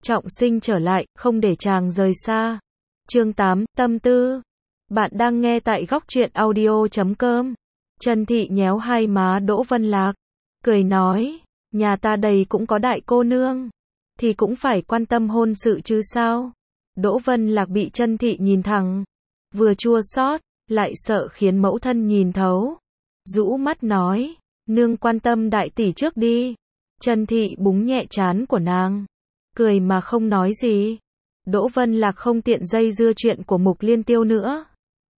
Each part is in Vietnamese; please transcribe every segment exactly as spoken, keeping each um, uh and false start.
trọng sinh trở lại, không để chàng rời xa. Chương tám, tâm tư. Bạn đang nghe tại góc truyện audio chấm com. Trần Thị nhéo hai má Đỗ Vân Lạc, cười nói, nhà ta đây cũng có đại cô nương, thì cũng phải quan tâm hôn sự chứ sao. Đỗ Vân Lạc bị Trần Thị nhìn thẳng, vừa chua xót, lại sợ khiến mẫu thân nhìn thấu. Rũ mắt nói, nương quan tâm đại tỷ trước đi. Trần Thị búng nhẹ trán của nàng, cười mà không nói gì. Đỗ Vân Lạc không tiện dây dưa chuyện của Mục Liên Tiêu nữa,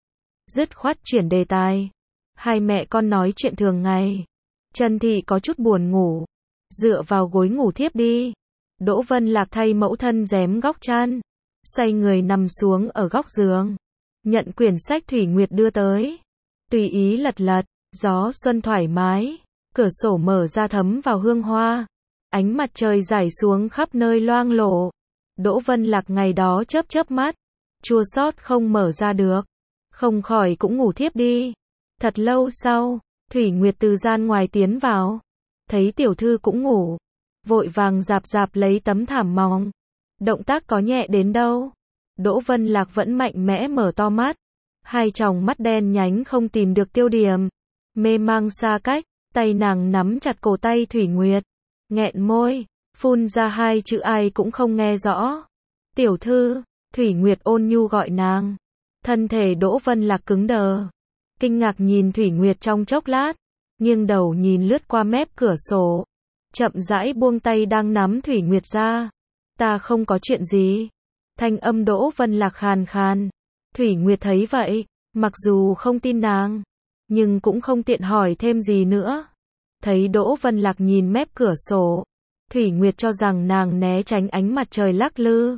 dứt khoát chuyển đề tài. Hai mẹ con nói chuyện thường ngày. Trần Thị có chút buồn ngủ, dựa vào gối ngủ thiếp đi. Đỗ Vân Lạc thay mẫu thân rém góc chăn, xoay người nằm xuống ở góc giường, nhận quyển sách Thủy Nguyệt đưa tới, tùy ý lật lật. Gió xuân thoải mái, cửa sổ mở ra thấm vào hương hoa, ánh mặt trời rải xuống khắp nơi loang lổ. Đỗ Vân Lạc ngày đó chớp chớp mắt, chua xót không mở ra được, không khỏi cũng ngủ thiếp đi. Thật lâu sau, Thủy Nguyệt từ gian ngoài tiến vào, thấy tiểu thư cũng ngủ, vội vàng rạp rạp lấy tấm thảm mỏng. Động tác có nhẹ đến đâu, Đỗ Vân Lạc vẫn mạnh mẽ mở to mắt, hai tròng mắt đen nhánh không tìm được tiêu điểm, mê mang xa cách. Tay nàng nắm chặt cổ tay Thủy Nguyệt, nghẹn môi, phun ra hai chữ ai cũng không nghe rõ. Tiểu thư. Thủy Nguyệt ôn nhu gọi nàng. Thân thể Đỗ Vân Lạc cứng đờ, kinh ngạc nhìn Thủy Nguyệt trong chốc lát, nghiêng đầu nhìn lướt qua mép cửa sổ, chậm rãi buông tay đang nắm Thủy Nguyệt ra. Ta không có chuyện gì. Thanh âm Đỗ Vân Lạc khàn khàn. Thủy Nguyệt thấy vậy, mặc dù không tin nàng, nhưng cũng không tiện hỏi thêm gì nữa. Thấy Đỗ Vân Lạc nhìn mép cửa sổ, Thủy Nguyệt cho rằng nàng né tránh ánh mặt trời lắc lư,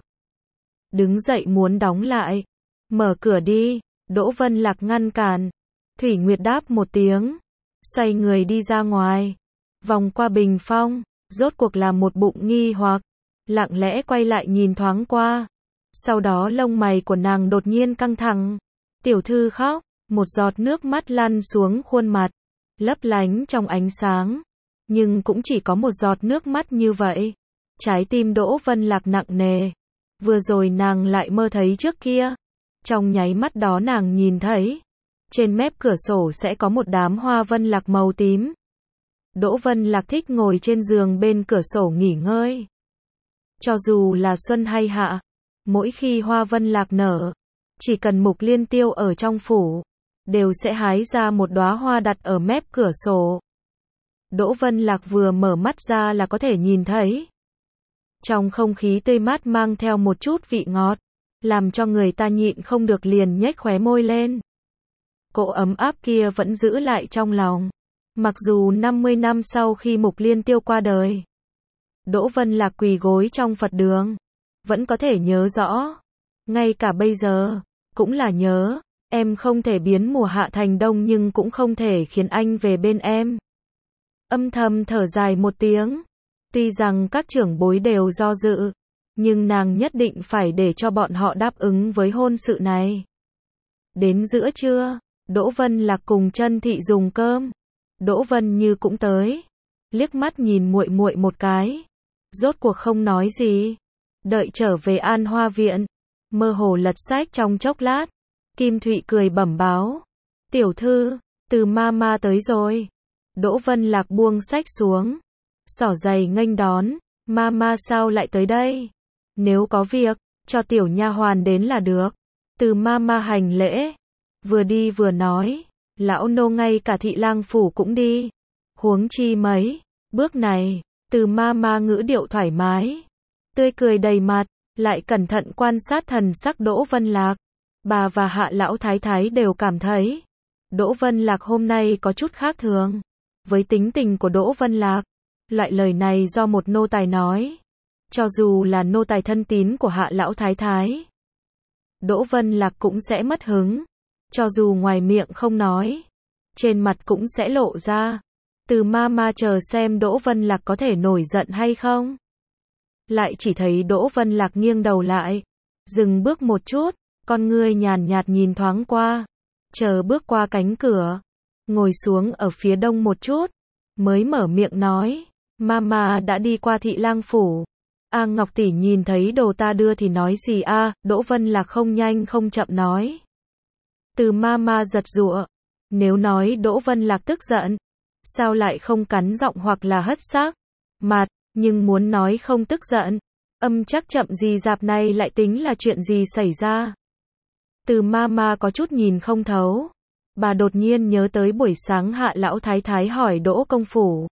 đứng dậy muốn đóng lại. Mở cửa đi. Đỗ Vân Lạc ngăn cản. Thủy Nguyệt đáp một tiếng, xoay người đi ra ngoài, vòng qua bình phong, rốt cuộc là một bụng nghi hoặc, lặng lẽ quay lại nhìn thoáng qua. Sau đó lông mày của nàng đột nhiên căng thẳng. Tiểu thư khóc. Một giọt nước mắt lăn xuống khuôn mặt, lấp lánh trong ánh sáng, nhưng cũng chỉ có một giọt nước mắt như vậy. Trái tim Đỗ Vân Lạc nặng nề. Vừa rồi nàng lại mơ thấy trước kia. Trong nháy mắt đó nàng nhìn thấy, trên mép cửa sổ sẽ có một đám hoa vân lạc màu tím. Đỗ Vân Lạc thích ngồi trên giường bên cửa sổ nghỉ ngơi. Cho dù là xuân hay hạ, mỗi khi hoa vân lạc nở, chỉ cần Mục Liên Tiêu ở trong phủ, đều sẽ hái ra một đóa hoa đặt ở mép cửa sổ. Đỗ Vân Lạc vừa mở mắt ra là có thể nhìn thấy. Trong không khí tươi mát mang theo một chút vị ngọt, làm cho người ta nhịn không được liền nhếch khóe môi lên. Cỗ ấm áp kia vẫn giữ lại trong lòng. Mặc dù năm mươi năm sau khi Mục Liên Tiêu qua đời, Đỗ Vân Lạc quỳ gối trong Phật đường, vẫn có thể nhớ rõ. Ngay cả bây giờ, cũng là nhớ. Em không thể biến mùa hạ thành đông nhưng cũng không thể khiến anh về bên em. Âm thầm thở dài một tiếng. Tuy rằng các trưởng bối đều do dự, nhưng nàng nhất định phải để cho bọn họ đáp ứng với hôn sự này. Đến giữa trưa, Đỗ Vân Lạc cùng Trân Thị dùng cơm. Đỗ Vân Như cũng tới, liếc mắt nhìn muội muội một cái, rốt cuộc không nói gì. Đợi trở về An Hoa viện, mơ hồ lật sách trong chốc lát, Kim Thụy cười bẩm báo, tiểu thư, Từ Mama tới rồi. Đỗ Vân Lạc buông sách xuống, xỏ giày nghênh đón. Mama sao lại tới đây? Nếu có việc, cho tiểu nha hoàn đến là được. Từ Mama hành lễ, vừa đi vừa nói, lão nô ngay cả thị lang phủ cũng đi, huống chi mấy bước này. Từ Mama ngữ điệu thoải mái, tươi cười đầy mặt, lại cẩn thận quan sát thần sắc Đỗ Vân Lạc. Bà và Hạ lão thái thái đều cảm thấy Đỗ Vân Lạc hôm nay có chút khác thường. Với tính tình của Đỗ Vân Lạc, loại lời này do một nô tài nói, cho dù là nô tài thân tín của Hạ lão thái thái, Đỗ Vân Lạc cũng sẽ mất hứng. Cho dù ngoài miệng không nói, trên mặt cũng sẽ lộ ra. Từ Mama chờ xem Đỗ Vân Lạc có thể nổi giận hay không. Lại chỉ thấy Đỗ Vân Lạc nghiêng đầu lại, dừng bước một chút, con ngươi nhàn nhạt nhìn thoáng qua, chờ bước qua cánh cửa, ngồi xuống ở phía đông một chút, mới mở miệng nói, Mama đã đi qua thị lang phủ, A Ngọc tỷ nhìn thấy đồ ta đưa thì nói gì a? Đỗ Vân Lạc không nhanh không chậm nói. Từ mama giật giụa. Nếu nói Đỗ Vân Lạc tức giận, sao lại không cắn giọng hoặc là hất sắc mặt, nhưng muốn nói không tức giận, âm chắc chậm gì dạp này lại tính là chuyện gì xảy ra. Từ mama có chút nhìn không thấu. Bà đột nhiên nhớ tới buổi sáng Hạ Lão Thái Thái hỏi Đỗ công phủ.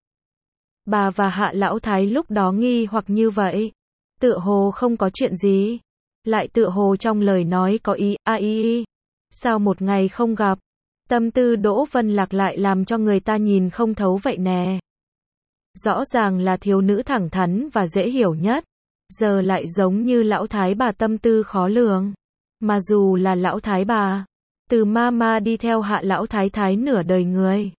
Bà và Hạ Lão Thái lúc đó nghi hoặc như vậy. Tựa hồ không có chuyện gì. Lại tựa hồ trong lời nói có ý, a ý ý. Sao một ngày không gặp, tâm tư Đỗ Vân Lạc lại làm cho người ta nhìn không thấu vậy nè. Rõ ràng là thiếu nữ thẳng thắn và dễ hiểu nhất, giờ lại giống như lão thái bà tâm tư khó lường. Mà dù là lão thái bà, từ mama đi theo Hạ Lão Thái Thái nửa đời người.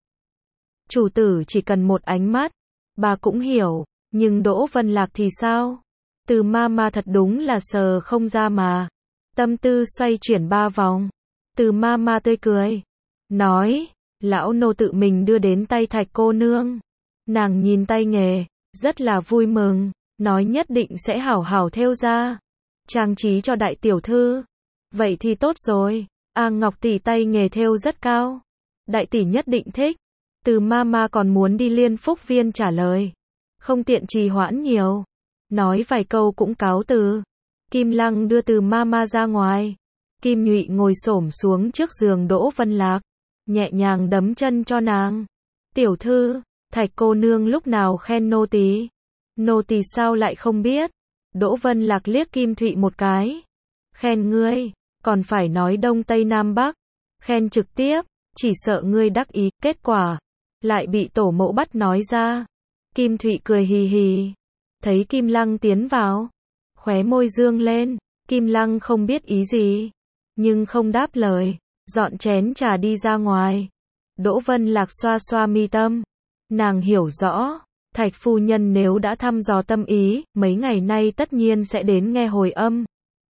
Chủ tử chỉ cần một ánh mắt, bà cũng hiểu, nhưng Đỗ Vân Lạc thì sao? Từ mama thật đúng là sờ không ra mà. Tâm tư xoay chuyển ba vòng. Từ mama tươi cười, nói, lão nô tự mình đưa đến tay Thạch cô nương. Nàng nhìn tay nghề, rất là vui mừng, nói nhất định sẽ hảo hảo thêu ra, trang trí cho đại tiểu thư. Vậy thì tốt rồi, A Ngọc tỷ tay nghề thêu rất cao. Đại tỷ nhất định thích. Từ mama còn muốn đi Liên Phúc Viên trả lời. Không tiện trì hoãn nhiều. Nói vài câu cũng cáo từ. Kim Lăng đưa từ mama ra ngoài. Kim Nhụy ngồi xổm xuống trước giường Đỗ Vân Lạc, nhẹ nhàng đấm chân cho nàng. Tiểu thư, Thạch cô nương lúc nào khen nô tỳ? Nô tỳ sao lại không biết? Đỗ Vân Lạc liếc Kim Thụy một cái. Khen ngươi, còn phải nói Đông Tây Nam Bắc. Khen trực tiếp, chỉ sợ ngươi đắc ý, kết quả lại bị tổ mẫu bắt nói ra. Kim Thụy cười hì hì. Thấy Kim Lăng tiến vào, khóe môi dương lên. Kim Lăng không biết ý gì, nhưng không đáp lời, dọn chén trà đi ra ngoài. Đỗ Vân Lạc xoa xoa mi tâm. Nàng hiểu rõ, Thạch phu nhân nếu đã thăm dò tâm ý, mấy ngày nay tất nhiên sẽ đến nghe hồi âm.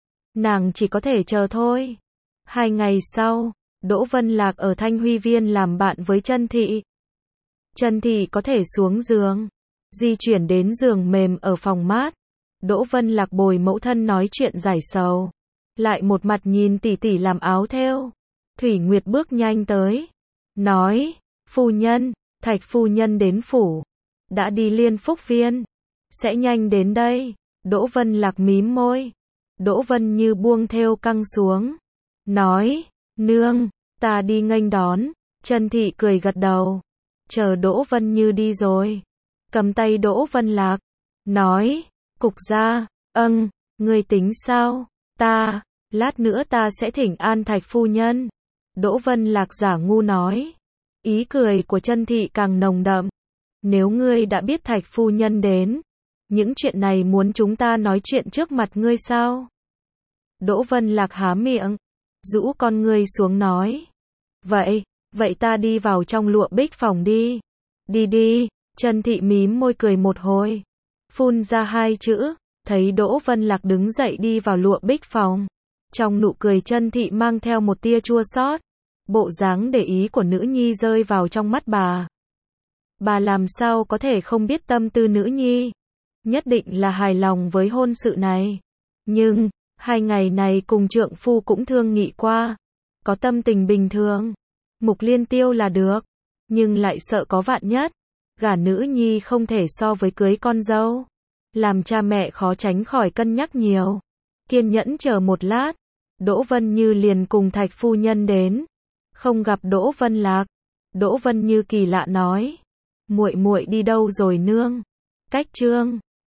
Nàng chỉ có thể chờ thôi. Hai ngày sau, Đỗ Vân Lạc ở Thanh Huy Viên làm bạn với Trân Thị. Trân Thị có thể xuống giường, di chuyển đến giường mềm ở phòng mát. Đỗ Vân Lạc bồi mẫu thân nói chuyện giải sầu, lại một mặt nhìn tỷ tỷ làm áo thêu. Thủy Nguyệt bước nhanh tới, nói, phu nhân, Thạch phu nhân đến phủ, đã đi Liên Phúc Viên, sẽ nhanh đến đây. Đỗ Vân Lạc mím môi. Đỗ Vân Như buông thêu căng xuống, nói, nương, ta đi nghênh đón. Trân Thị cười gật đầu, chờ Đỗ Vân Như đi rồi, cầm tay Đỗ Vân Lạc, nói, cục gia, âng, ngươi tính sao? Ta, lát nữa ta sẽ thỉnh an Thạch phu nhân. Đỗ Vân Lạc giả ngu nói. Ý cười của Trân Thị càng nồng đậm. Nếu ngươi đã biết Thạch phu nhân đến, những chuyện này muốn chúng ta nói chuyện trước mặt ngươi sao? Đỗ Vân Lạc há miệng, rũ con ngươi xuống nói. Vậy, vậy ta đi vào trong lụa bích phòng đi. Đi đi. Trân Thị mím môi cười một hồi, phun ra hai chữ. Thấy Đỗ Vân Lạc đứng dậy đi vào lụa bích phòng, trong nụ cười Trân Thị mang theo một tia chua xót. Bộ dáng để ý của nữ nhi rơi vào trong mắt bà. Bà làm sao có thể không biết tâm tư nữ nhi, nhất định là hài lòng với hôn sự này. Nhưng, hai ngày này cùng trượng phu cũng thương nghị qua, có tâm tình bình thường, Mục Liên Tiêu là được, nhưng lại sợ có vạn nhất, gả nữ nhi không thể so với cưới con dâu, làm cha mẹ khó tránh khỏi cân nhắc nhiều. Kiên nhẫn chờ một lát, Đỗ Vân Như liền cùng Thạch phu nhân đến. Không gặp Đỗ Vân Lạc, Đỗ Vân Như kỳ lạ nói, muội muội đi đâu rồi nương? Cách trương